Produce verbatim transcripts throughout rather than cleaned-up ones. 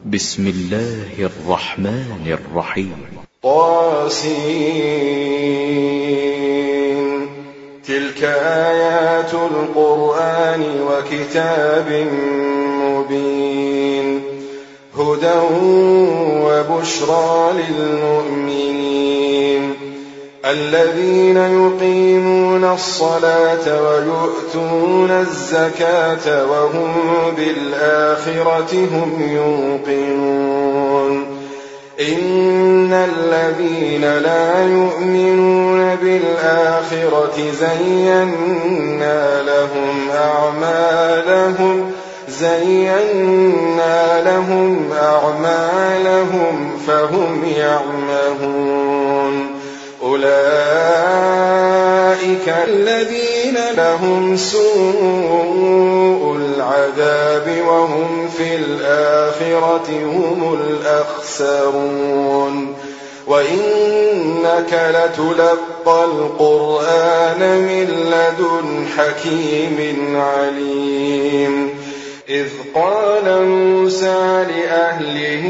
بسم الله الرحمن الرحيم. طاسين. تلك آيات القرآن وكتاب مبين هدى وبشرى للمؤمنين الذين يقيمون الصلاة ويؤتون الزكاة وهم بالآخرة هم يوقنون إن الذين لا يؤمنون بالآخرة زينا لهم أعمالهم زينا لهم أعمالهم فهم يعمهون أولئك الذين لهم سوء العذاب وهم في الآخرة هم الأخسرون وإنك لتلقى القرآن من لدن حكيم عليم إذ قال موسى لأهله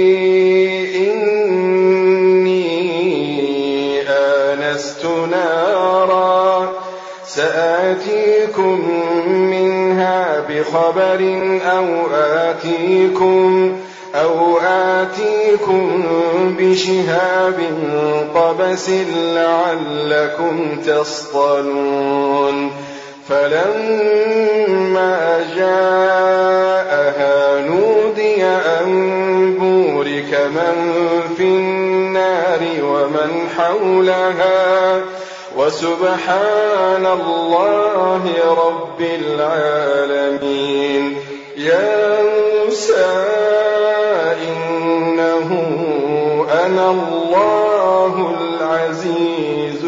آنست نارا سآتيكم منها بخبر أو آتيكم أو آتيكم بشهاب قبس لعلكم تصطلون فلما جاءها نودي أن بورك من في النار ومن حولها وسبحان الله رب العالمين يا موسى إنه أنا الله العزيز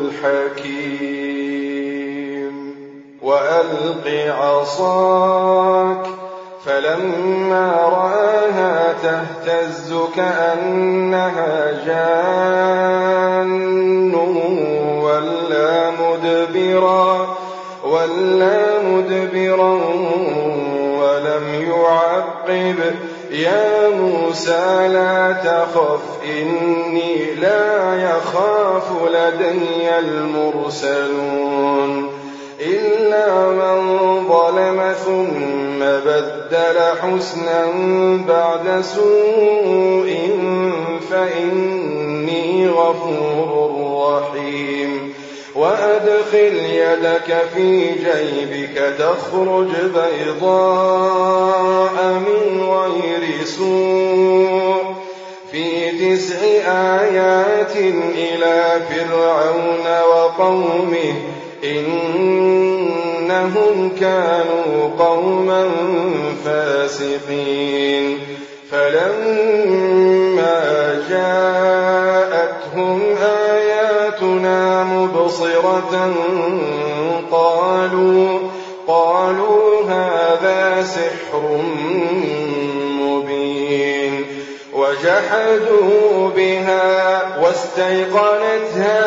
الحكيم وألق عصاك فلما رآها تهتز كأنها جان ولا مدبرا ولا مدبرا ولم يعقب يا موسى لا تخف إني لا يخاف لدي المرسلون إلا من ظلم ثم بدل حسنا بعد سوء فإني غفور رحيم وأدخل يدك في جيبك تخرج بيضاء من غير سوء في تسع آيات إلى فرعون وقومه إنهم كانوا قوما فاسقين فلما جاءتهم آياتنا مبصرة قالوا قالوا هذا سحر مبين وجحدوا بها واستيقنتها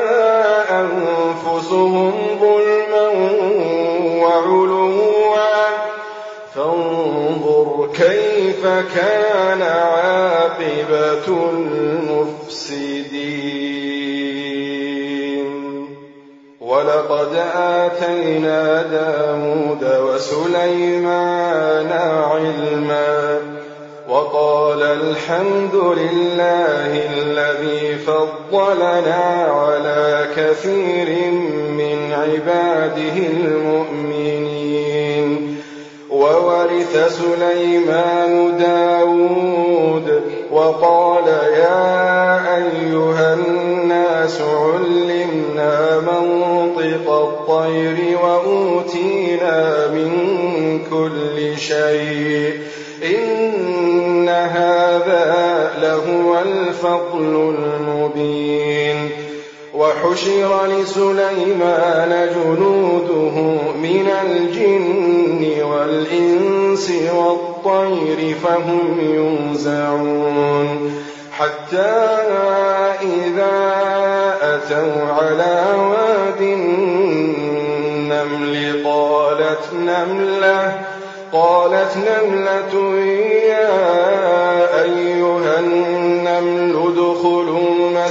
أنفسهم ظلما وعلوا فانظر كيف كان عاقبة المفسدين ولقد آتينا داود وسليمان علما وقال الحمد لله الذي فضلنا على كثير من عباده المؤمنين وورث سليمان داود وقال يا أيها الناس علمنا منطق الطير وأوتينا من كل شيء إن هذا لهو الفضل المبين وحشر لسليمان جنوده من الجن والإنس والطير فهم يوزعون حتى إذا أتوا على واد النمل قالت نملة قالت نملة يا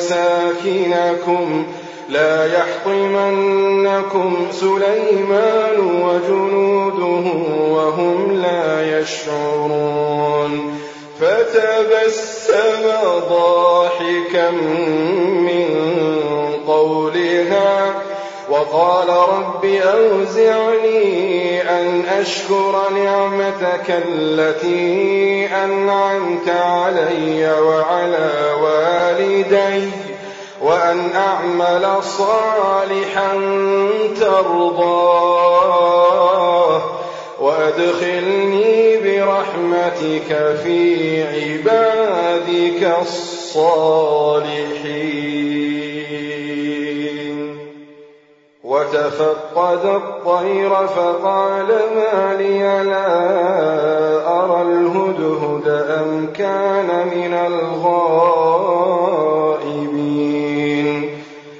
مساكنكم لا يحطمنكم سليمان وجنوده وهم لا يشعرون فتبسم ضاحكا من قولها وقال رب أوزعني أن أشكر نعمتك التي أنعمت علي وعلى والدي وأن أعمل صالحا ترضاه وأدخلني برحمتك في عبادك الصالحين. وتفقد الطير فقال ما لي لا أرى الهدهد أم كان من الغائبين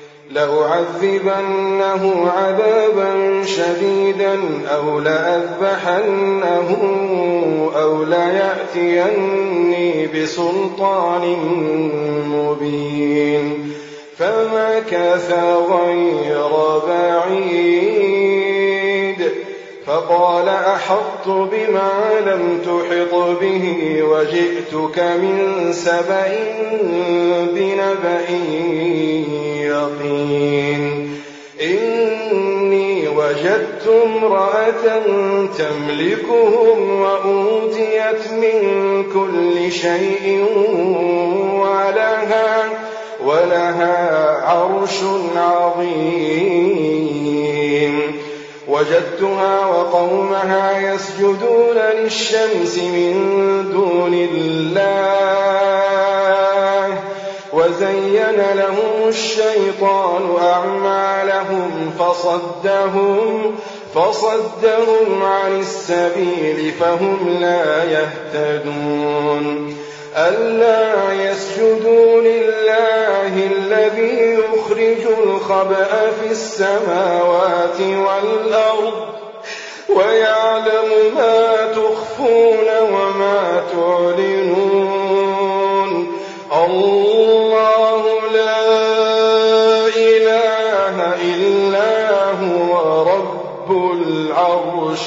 لأعذبنه عذابا شديدا أو لأذبحنه أو ليأتيني بسلطان مبين فمكث غير بعيد فقال أحطت بما لم تحط به وجئتك من سبأ بنبأ يقين إني وجدت امرأة تملكهم وأوتيت من كل شيء ولها ولها عرش عظيم وجدتها وقومها يسجدون للشمس من دون الله وزين لهم الشيطان أعمالهم فصدهم فصدهم عن السبيل فهم لا يهتدون ألا يسجدوا لله الذي يخرج الخبأ في السماوات والأرض ويعلم ما تخفون وما تعلنون الله لا إله إلا هو رب العرش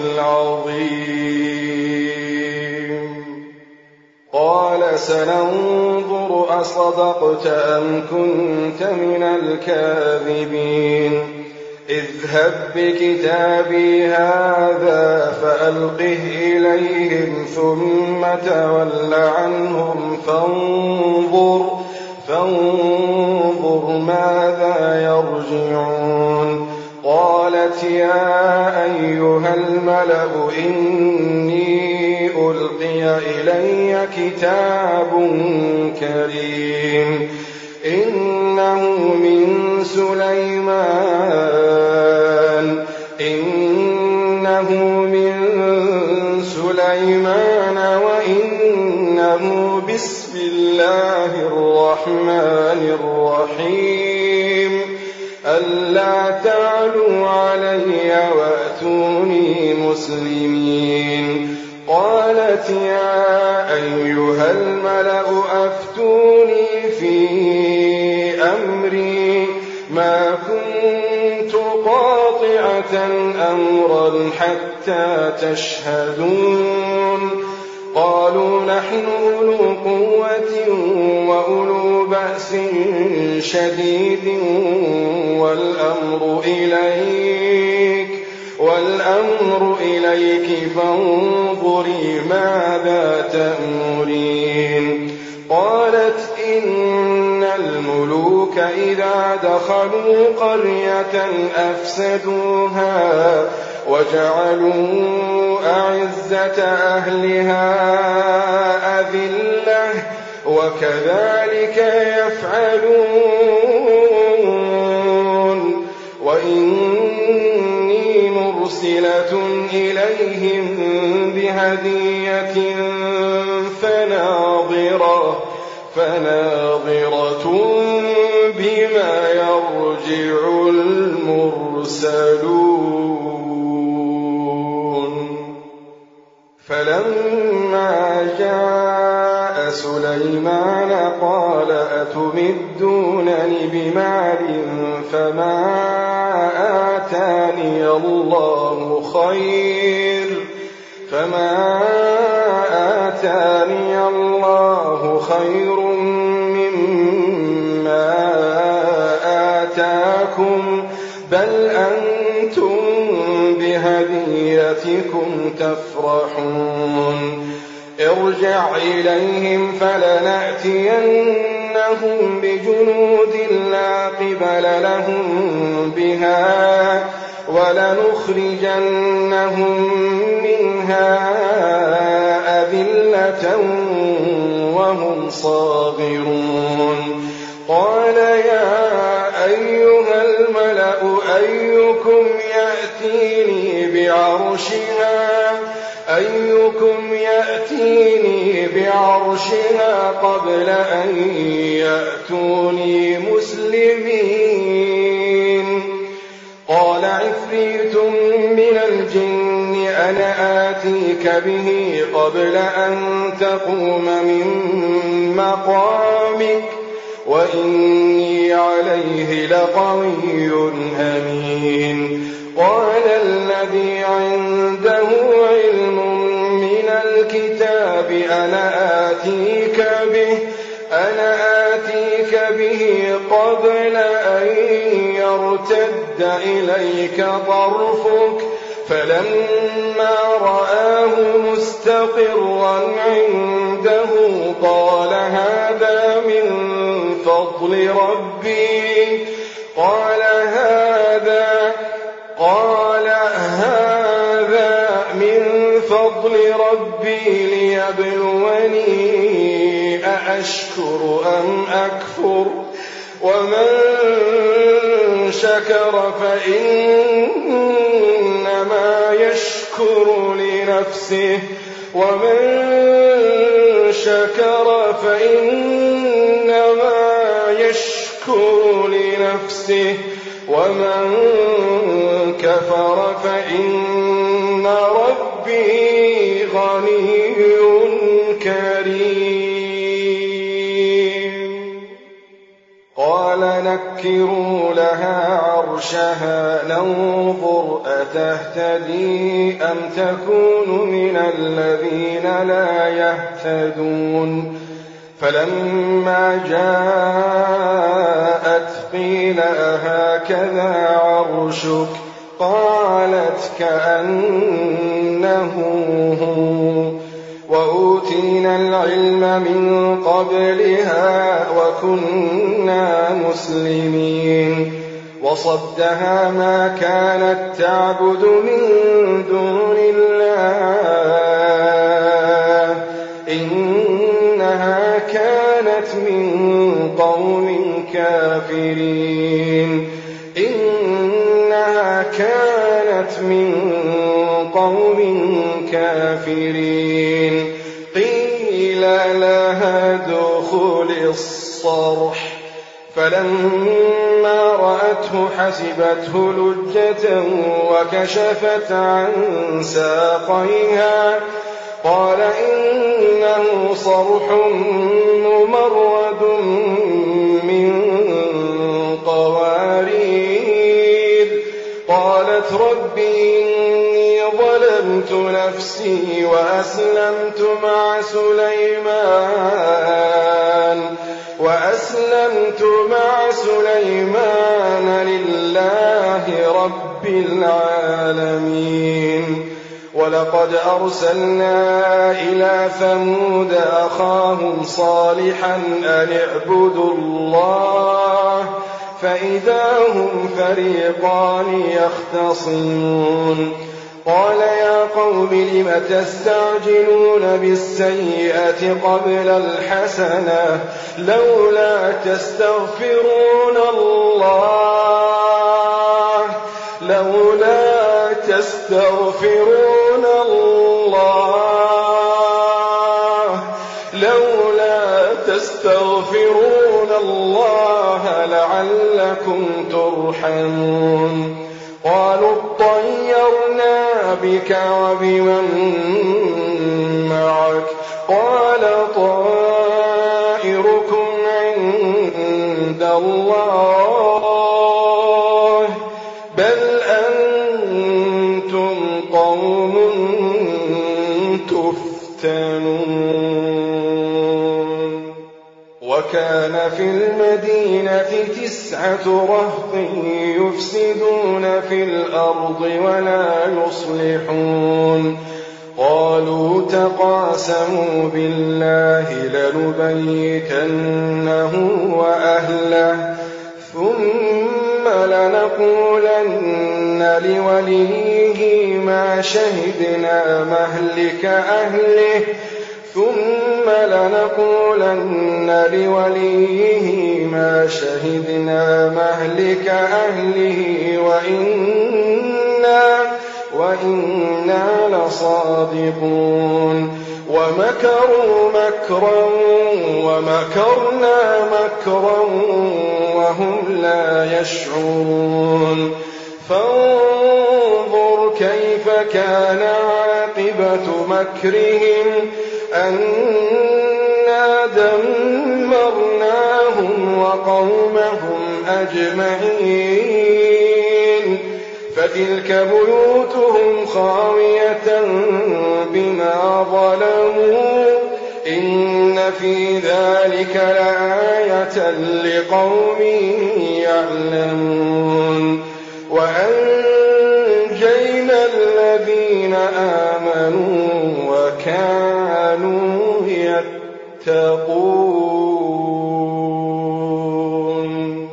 العظيم. قال سننظر أصدقت أم كنت من الكاذبين اذهب بكتابي هذا فألقه إليهم ثم تول عنهم فانظر, فانظر ماذا يرجعون. قالت يا أيها الملأ إني ألقي إلي كتاب كريم إنه من سليمان إنه من سليمان وإنه بسم الله الرحمن الرحيم ألا تعلوا علي وأتوني مسلمين. قالت يا أيها الملأ أفتوني في أمري ما كنت قاطعة أمرا حتى تشهدون. قالوا نحن أولو قوة وأولو بأس شديد والأمر إليك والأمر إليك فانظري ماذا تأمرين. قالت إن الملوك إذا دخلوا قرية أفسدوها وجعلوا أعزة أهلها أذلة وكذلك يفعلون. وإني مرسلة إليهم بهدية فناظرة فناظرة بما يرجع المرسلون. فلما جاء سليمان قال أتمدونني بمال فما آتاني الله خير فما آتاني الله خير مما آتاكم بل أنتم بهديتكم تفرحون ارجع إليهم فلنأتينهم بجنود لا قبل لهم بها ولنخرجنهم منها أذلة وهم صاغرون قال يا أيها الملأ أيكم يأتيني بعرشها أيكم يأتيني بعرشها قبل أن يأتوني مسلمين قال عفريت من الجن أنا آتيك به قبل أن تقوم من مقامك وإني عليه لقوي أمين قال الذي عنده علم من الكتاب أنا آتيك به أنا آتيك به قبل أن يرتد إليك طرفك فلما رآه مستقرا عنده قال هذا من فضل ربي قال هذا قال هذا من فضل ربي ليبلوني أأشكر أم أكفر ومن شكر فإنما يشكر لنفسه ومن شكر فإنما يشكر لنفسه ومن كفر فإن ربي غني كريم قال نكروا لها عرشها ننظر أتهتدي أم تكون من الذين لا يهتدون فلما جاءت قيل أهكذا عرشك قالت كأنه هو وأوتينا العلم من قبلها وكنا مسلمين وصدها ما كانت تعبد من دون الله إنها كانت من قوم كافرين إنها كانت من قوم كافرين قيل لها ادخل الصرح فلما رأته حسبته لجة وكشفت عن ساقيها قال إنه صرح ممرد من قوارير قالت ربي إني ظلمت نفسي وأسلمت مع سليمان وأسلمت مع سليمان لله رب العالمين ولقد أرسلنا إلى ثمود أخاهم صالحا أن اعبدوا الله فإذا هم فريقان يختصمون قال يا قوم لم تستعجلون بالسيئة قبل الحسنة لولا تستغفرون الله لولا تستغفرون الله لولا تستغفرون الله لعلكم ترحمون قالوا اطيرنا بك وبمن معك قال طائركم الله بل أنتم قوم تفتنون وكان في المدينة تسعة رهط يفسدون في الأرض ولا يصلحون قالوا تقاسموا بالله لنبيتنه وأهله ثم لنقولن لوليه ما شهدنا مهلك أهله ثم لنقولن لوليه ما شهدنا مهلك أهله وإنا وإنا لصادقون ومكروا مكرا ومكرنا مكرا وهم لا يشعرون فانظر كيف كان عاقبة مكرهم أنا دمرناهم وقومهم أجمعين فتلك بيوتهم خاوية بما ظلموا إن في ذلك لآية لقوم يعلمون وأنجينا الذين آمنوا وكانوا يتقون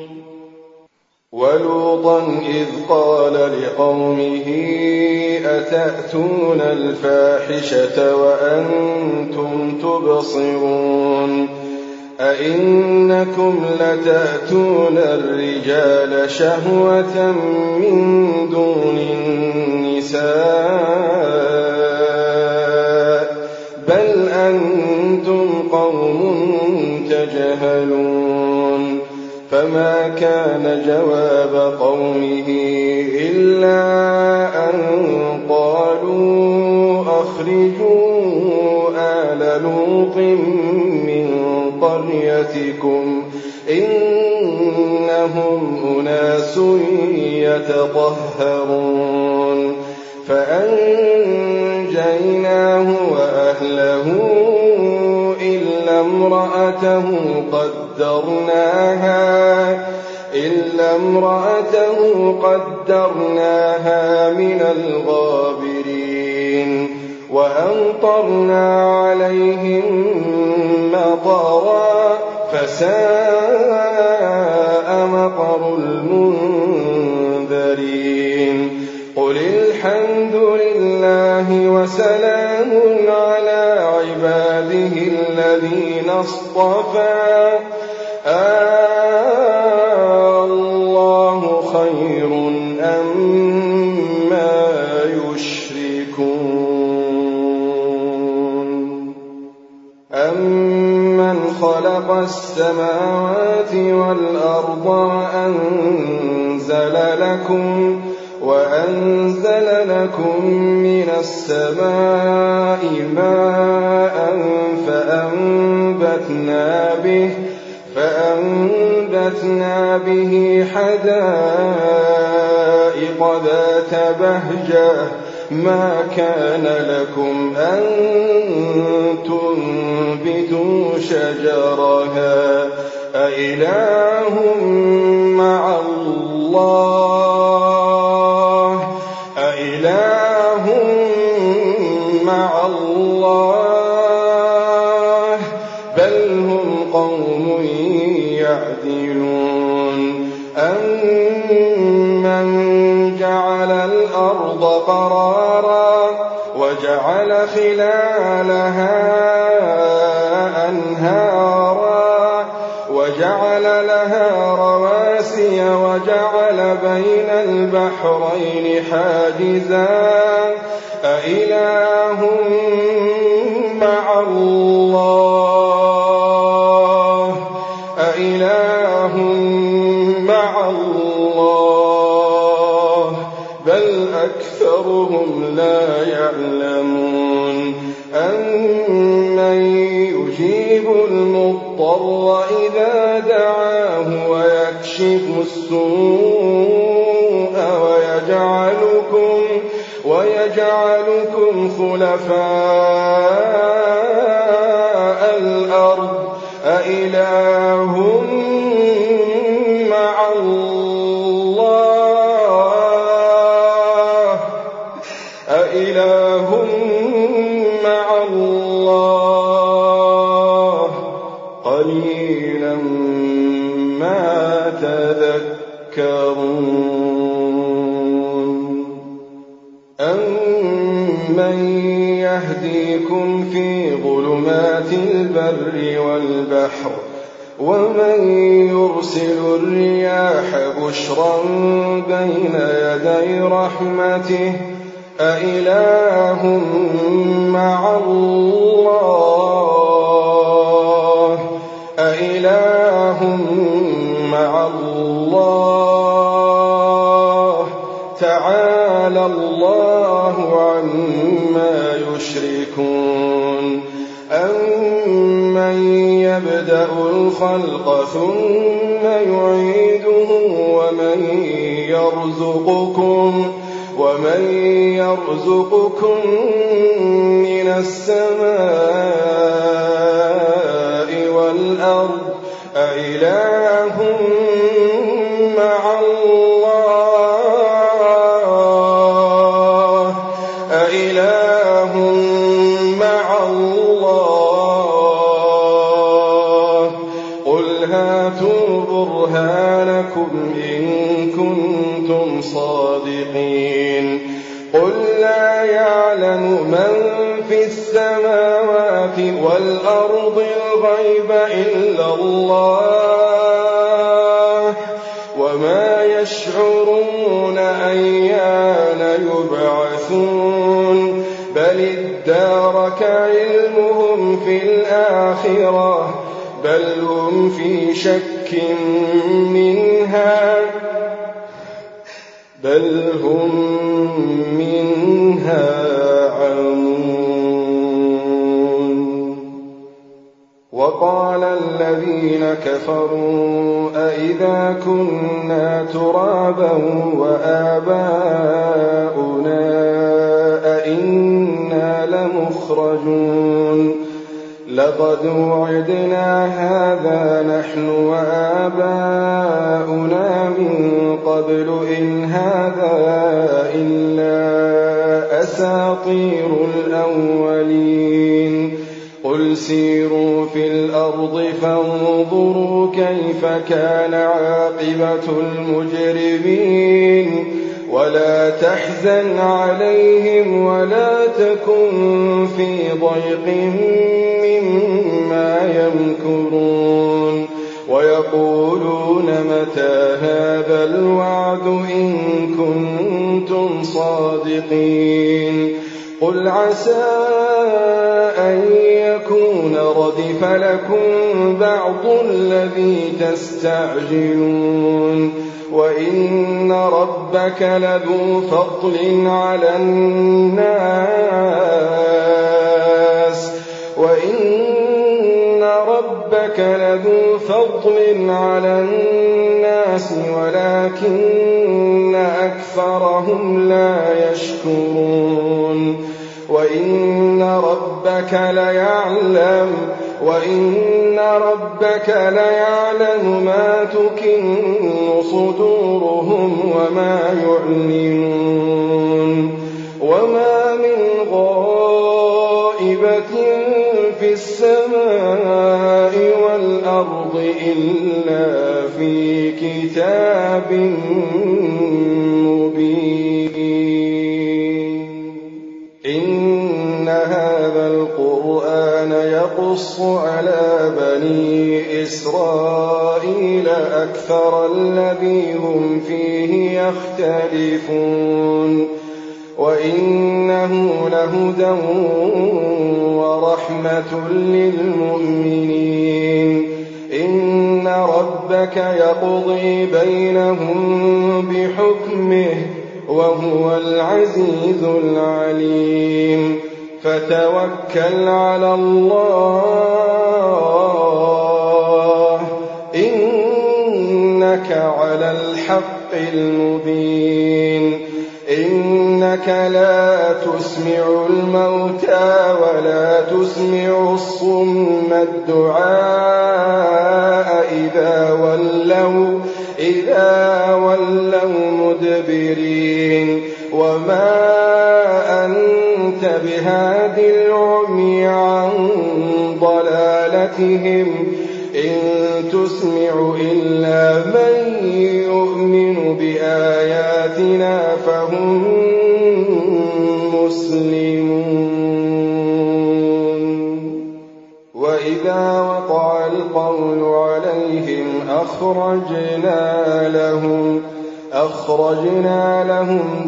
ولوطا إذ قال لقومه أتأتون الفاحشة وأنتم تبصرون أئنكم لتأتون الرجال شهوة من دون النساء بل أنتم قوم تجهلون فما كان جواب قومه إلا أن قالوا أخرجوا آل لوط من قريتكم إنهم أناس يتطهرون فأنجيناه وأهله إلا امرأته قدرناها إلا امرأته قدرناها من الغابرين وأمطرنا عليهم مطرا فساء مطر المنذرين قل الحمد لله وسلام على عباده الذين اصطفى الله خير أما يشركون أمن خلق السماوات والأرض وأنزل لكم وأنزل لكم من السماء ماء فأنبتنا به فأنبتنا به حدائق ذات بهجة ما كان لكم أن تنبتوا شجرها أإله مع الله أإله مع الله بل هم قوم يعدلون أمن جعل الأرض قرارا وجعل خلالها أنهارا وجعل لها رواسي وجعل بين البحرين حاجزا أإله مع الله أإله مع الله بل أكثرهم لا يعلمون أمن يجيب المضطر إذا دعاه ويكشف السوء ويجعلكم, ويجعلكم خلفاء الأرض أإله مع الله أإله مع الله قليلا ما تذكرون أمن يهديكم في ظلمات البر والبحر ومن يرسل الرياح بشرا بين يدي رحمته أإله مع الله أإله مع الله تعالى الله عما يشركون أمن يبدأ الخلق ثم يعيده ومن يرزقكم ومن يرزقكم من السماء والأرض أإله مع الله أإله مع الله قل هاتوا برهانكم إن كنتم صادقين قل لا يعلم من في السماوات والأرض الغيب إلا الله وما يشعرون أيان يبعثون بل ادارك علمهم في الآخرة بل هم في شك منها بل هم منها عمون وقال الذين كفروا أئذا كنا ترابا وآباؤنا أئنا لمخرجون لقد وعدنا هذا نحن وآباؤنا من قبل إن هذا إلا أساطير الأولين قل سيروا في الأرض فانظروا كيف كان عاقبة المجرمين ولا تحزن عليهم ولا تكن في ضيق مما يمكرون ويقولون متى هذا الوعد إن كنتم صادقين قل عسى أن يكون ردف لكم بعض الذي تستعجلون وإن ربك لذو فضل على الناس وإن ربك لذو فضل على الناس ولكن أكثرهم لا يشكرون وإن ربك ليعلم وإن ربك ليعلم ما تكن صدورهم وما يعلنون وما من غائبة في السماء والأرض إلا في كتاب مبين إن هذا القرآن يقص على بني إسرائيل أكثر الذي هم فيه يختلفون وإنه لهدى ورحمة للمؤمنين إن ربك يقضي بينهم بحكمه وهو العزيز العليم فتوكل على الله إنك بالحق المبين إنك لا تسمع الموتى ولا تسمع الصم الدعاء إذا ولوا, إذا ولوا مدبرين وما أنت بهاد العمي عن ضلالتهم إن تسمع إلا من يؤمن بآياتنا فهم مسلمون وإذا وقع القول عليهم أخرجنا لهم أخرجنا لهم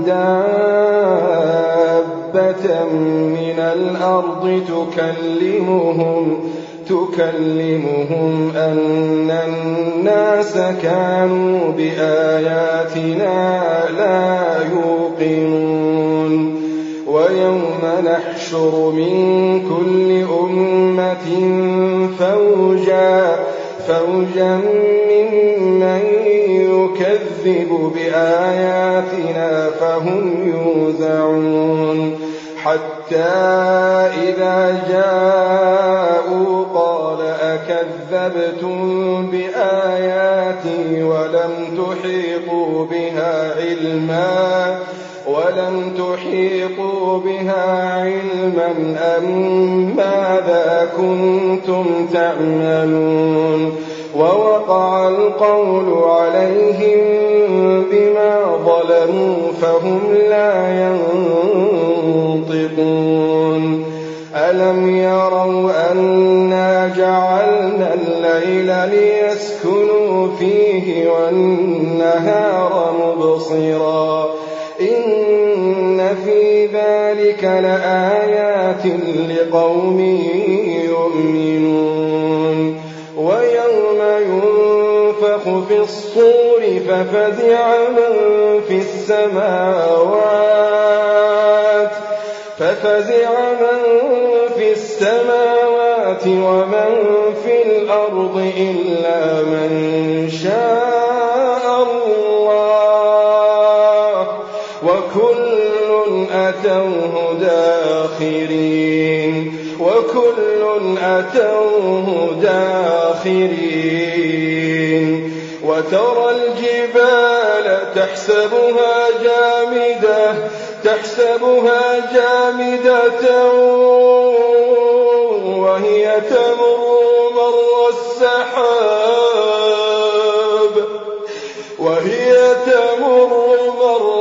دابة من الأرض تكلمهم تكلمهم أن الناس كانوا بآياتنا لا يوقنون ويوم نحشر من كل أمة فوجا فوجا ممن يكذب بآياتنا فهم يوزعون حتى إذا جاءوا قال أكذبتم بآياتي ولم تحيطوا بها علما ولم تحيطوا بها علما أم ماذا كنتم تعملون ووقع القول عليهم بما ظلموا فهم لا ينطقون ألم يروا أنا جعلنا الليل ليسكنوا فيه والنهار مبصرا إن في ذلك لآيات لقوم يؤمنون ويوم ينفخ في الصور ففزع من في السماوات ففزع من في السماوات ومن في الأرض إلا من شاء الله وكل أتوه داخرين وكل أتوه داخرين وترى الجبال تحسبها جامدة تحسبها جامدة وهي تمر مر السحاب وهي تمر مر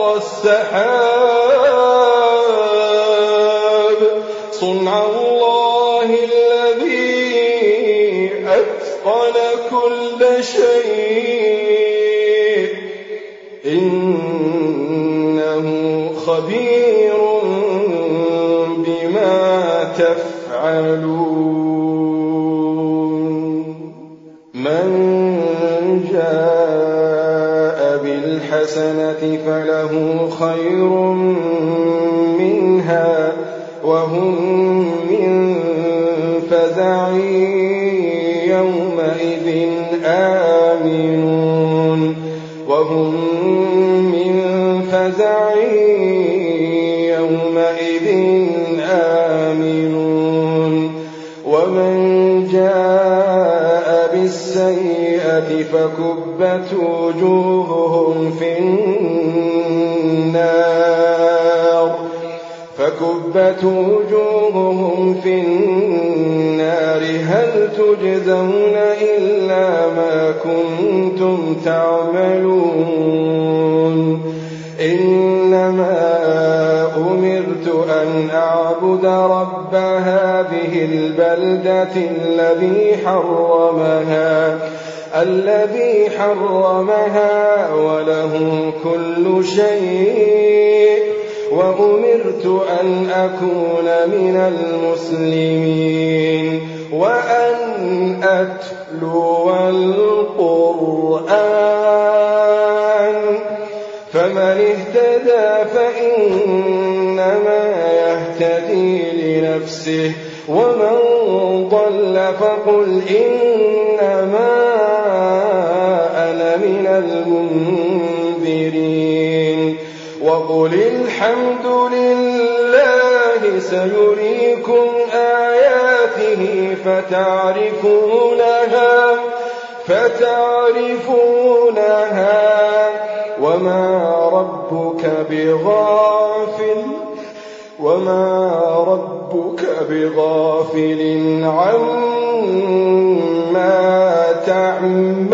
السحاب صنع الله الذي أتقن كل شيء إنه خبير بما تفعلون من جاء بالحسنة فله خير منها وهم من فزع يومئذ آمنون وهم من فزع يومئذ آمنون ومن جاء بالسيئة فكبت وجوههم في النار فكبت وجوههم في النار هل تجزون إلا ما كنتم تعملون إنما أمرت أن أعبد رب هذه البلدة الذي حرمها الذي حرمها وله كل شيء وأمرت أن أكون من المسلمين وأن أتلو القرآن فمن اهتدى فإنما يهتدي لنفسه ومن ضل فقل إنما أنا من المنذرين وقل الحمد لله سيريكم آياته فتعرفونها فتعرفونها وما ربك بغافل وما ربك بغافل عما تعملون